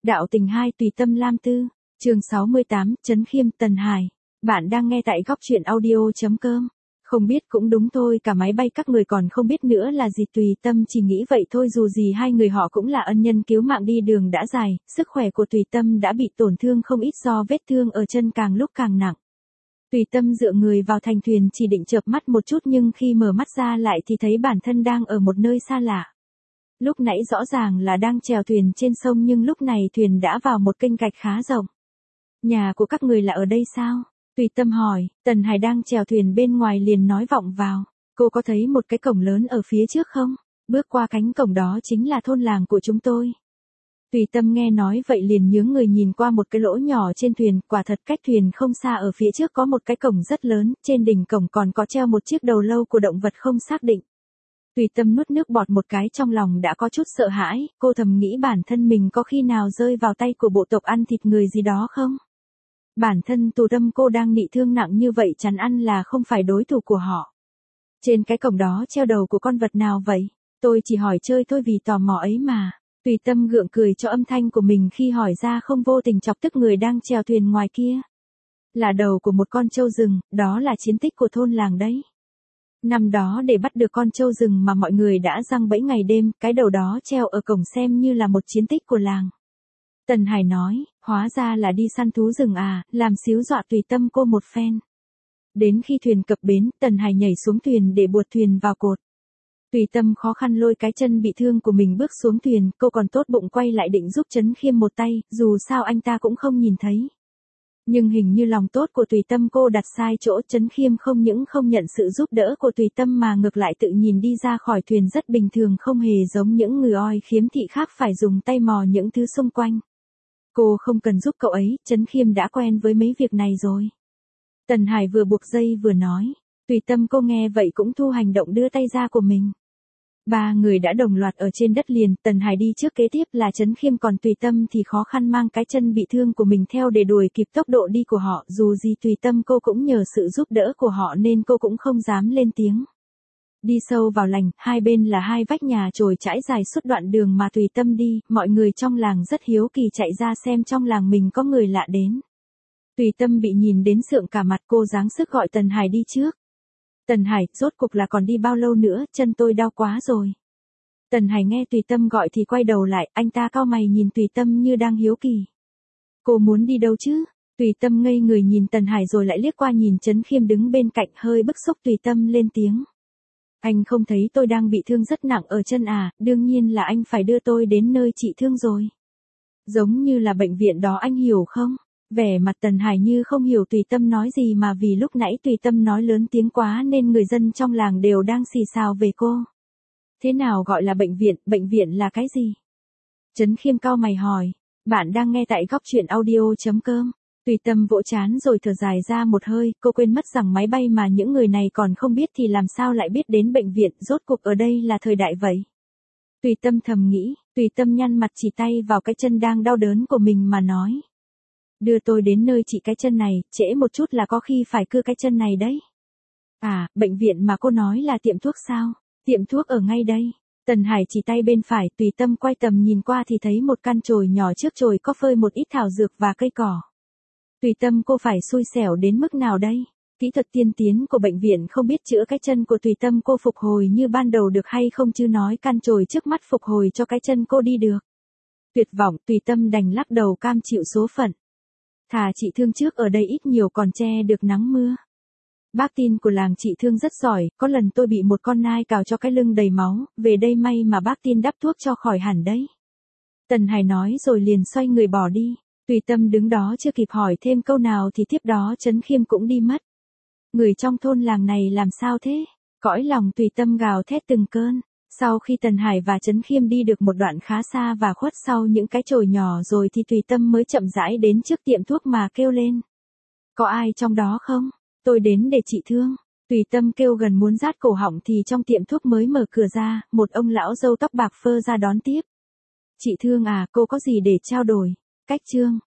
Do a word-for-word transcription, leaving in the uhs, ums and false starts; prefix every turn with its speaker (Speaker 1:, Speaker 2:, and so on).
Speaker 1: Đạo tình hai tùy tâm Lam Tư, chương sáu mươi tám, Trấn Khiêm, Tần Hải. Bạn đang nghe tại góc truyện audio.com. Không biết cũng đúng thôi, cả máy bay các người còn không biết nữa là gì, tùy tâm chỉ nghĩ vậy thôi, dù gì hai người họ cũng là ân nhân cứu mạng, đi đường đã dài, sức khỏe của tùy tâm đã bị tổn thương không ít do vết thương ở chân càng lúc càng nặng. Tùy tâm dựa người vào thành thuyền chỉ định chợp mắt một chút, nhưng khi mở mắt ra lại thì thấy bản thân đang ở một nơi xa lạ. Lúc nãy rõ ràng là đang chèo thuyền trên sông, nhưng lúc này thuyền đã vào một kênh rạch khá rộng. Nhà của các người là ở đây sao? Tùy tâm hỏi. Tần Hải đang chèo thuyền bên ngoài liền nói vọng vào. Cô có thấy một cái cổng lớn ở phía trước không? Bước qua cánh cổng đó chính là thôn làng của chúng tôi. Tùy tâm nghe nói vậy liền nhướng người nhìn qua một cái lỗ nhỏ trên thuyền, quả thật cách thuyền không xa ở phía trước có một cái cổng rất lớn, trên đỉnh cổng còn có treo một chiếc đầu lâu của động vật không xác định. Tùy tâm nuốt nước bọt một cái, trong lòng đã có chút sợ hãi, cô thầm nghĩ bản thân mình có khi nào rơi vào tay của bộ tộc ăn thịt người gì đó không? Bản thân tù tâm cô đang bị thương nặng như vậy, chắn ăn là không phải đối thủ của họ. Trên cái cổng đó treo đầu của con vật nào vậy? Tôi chỉ hỏi chơi thôi vì tò mò ấy mà. Tùy tâm gượng cười cho âm thanh của mình khi hỏi ra, không vô tình chọc tức người đang chèo thuyền ngoài kia. Là đầu của một con trâu rừng, đó là chiến tích của thôn làng đấy. Năm đó để bắt được con trâu rừng mà mọi người đã giăng bẫy ngày đêm, cái đầu đó treo ở cổng xem như là một chiến tích của làng. Tần Hải nói, hóa ra là đi săn thú rừng à, làm xíu dọa tùy tâm cô một phen. Đến khi thuyền cập bến, Tần Hải nhảy xuống thuyền để buộc thuyền vào cột. Tùy tâm khó khăn lôi cái chân bị thương của mình bước xuống thuyền, cô còn tốt bụng quay lại định giúp Trấn Khiêm một tay, dù sao anh ta cũng không nhìn thấy. Nhưng hình như lòng tốt của tùy tâm cô đặt sai chỗ, Trấn Khiêm không những không nhận sự giúp đỡ của tùy tâm mà ngược lại tự nhìn đi ra khỏi thuyền rất bình thường, không hề giống những người oi khiếm thị khác phải dùng tay mò những thứ xung quanh. Cô không cần giúp cậu ấy, Trấn Khiêm đã quen với mấy việc này rồi. Tần Hải vừa buộc dây vừa nói. Tùy tâm cô nghe vậy cũng thu hành động đưa tay ra của mình. Ba người đã đồng loạt ở trên đất liền, Tần Hải đi trước, kế tiếp là Trấn Khiêm, còn tùy tâm thì khó khăn mang cái chân bị thương của mình theo để đuổi kịp tốc độ đi của họ, dù gì tùy tâm cô cũng nhờ sự giúp đỡ của họ nên cô cũng không dám lên tiếng. Đi sâu vào làng, hai bên là hai vách nhà chồi trải dài suốt đoạn đường mà tùy tâm đi, mọi người trong làng rất hiếu kỳ chạy ra xem trong làng mình có người lạ đến. Tùy tâm bị nhìn đến sượng cả mặt, cô giáng sức gọi Tần Hải đi trước. Tần Hải, rốt cục là còn đi bao lâu nữa, chân tôi đau quá rồi. Tần Hải nghe tùy tâm gọi thì quay đầu lại, anh ta cau mày nhìn tùy tâm như đang hiếu kỳ. Cô muốn đi đâu chứ? Tùy tâm ngây người nhìn Tần Hải rồi lại liếc qua nhìn Trấn Khiêm đứng bên cạnh, hơi bức xúc. Tùy tâm lên tiếng. Anh không thấy tôi đang bị thương rất nặng ở chân à, đương nhiên là anh phải đưa tôi đến nơi trị thương rồi. Giống như là bệnh viện đó, anh hiểu không? Vẻ mặt Tần Hải như không hiểu tùy tâm nói gì, mà vì lúc nãy tùy tâm nói lớn tiếng quá nên người dân trong làng đều đang xì xào về cô. Thế nào gọi là bệnh viện, bệnh viện là cái gì? Trấn Khiêm cau mày hỏi. Bạn đang nghe tại góc truyện audio.com. Tùy tâm vỗ trán rồi thở dài ra một hơi, cô quên mất rằng máy bay mà những người này còn không biết thì làm sao lại biết đến bệnh viện, rốt cuộc ở đây là thời đại vậy. Tùy tâm thầm nghĩ, tùy tâm nhăn mặt chỉ tay vào cái chân đang đau đớn của mình mà nói. Đưa tôi đến nơi trị cái chân này, trễ một chút là có khi phải cưa cái chân này đấy. À, bệnh viện mà cô nói là tiệm thuốc sao? Tiệm thuốc ở ngay đây. Tần Hải chỉ tay bên phải, tùy tâm quay tầm nhìn qua thì thấy một căn chồi nhỏ, trước chồi có phơi một ít thảo dược và cây cỏ. Tùy tâm cô phải xui xẻo đến mức nào đây? Kỹ thuật tiên tiến của bệnh viện không biết chữa cái chân của tùy tâm cô phục hồi như ban đầu được hay không, chứ nói căn chồi trước mắt phục hồi cho cái chân cô đi được. Tuyệt vọng, tùy tâm đành lắc đầu cam chịu số phận. Thà trị thương trước ở đây ít nhiều còn che được nắng mưa. Bác tin của làng trị thương rất giỏi, có lần tôi bị một con nai cào cho cái lưng đầy máu, về đây may mà bác tin đắp thuốc cho khỏi hẳn đấy. Tần Hải nói rồi liền xoay người bỏ đi. Tùy tâm đứng đó chưa kịp hỏi thêm câu nào thì tiếp đó Trấn Khiêm cũng đi mất. Người trong thôn làng này làm sao thế? Cõi lòng tùy tâm gào thét từng cơn. Sau khi Tần Hải và Trấn Khiêm đi được một đoạn khá xa và khuất sau những cái chồi nhỏ rồi thì tùy tâm mới chậm rãi đến trước tiệm thuốc mà kêu lên. Có ai trong đó không? Tôi đến để trị thương. Tùy tâm kêu gần muốn rát cổ họng thì trong tiệm thuốc mới mở cửa ra, một ông lão râu tóc bạc phơ ra đón tiếp. Chị thương à, cô có gì để trao đổi? Cách trương,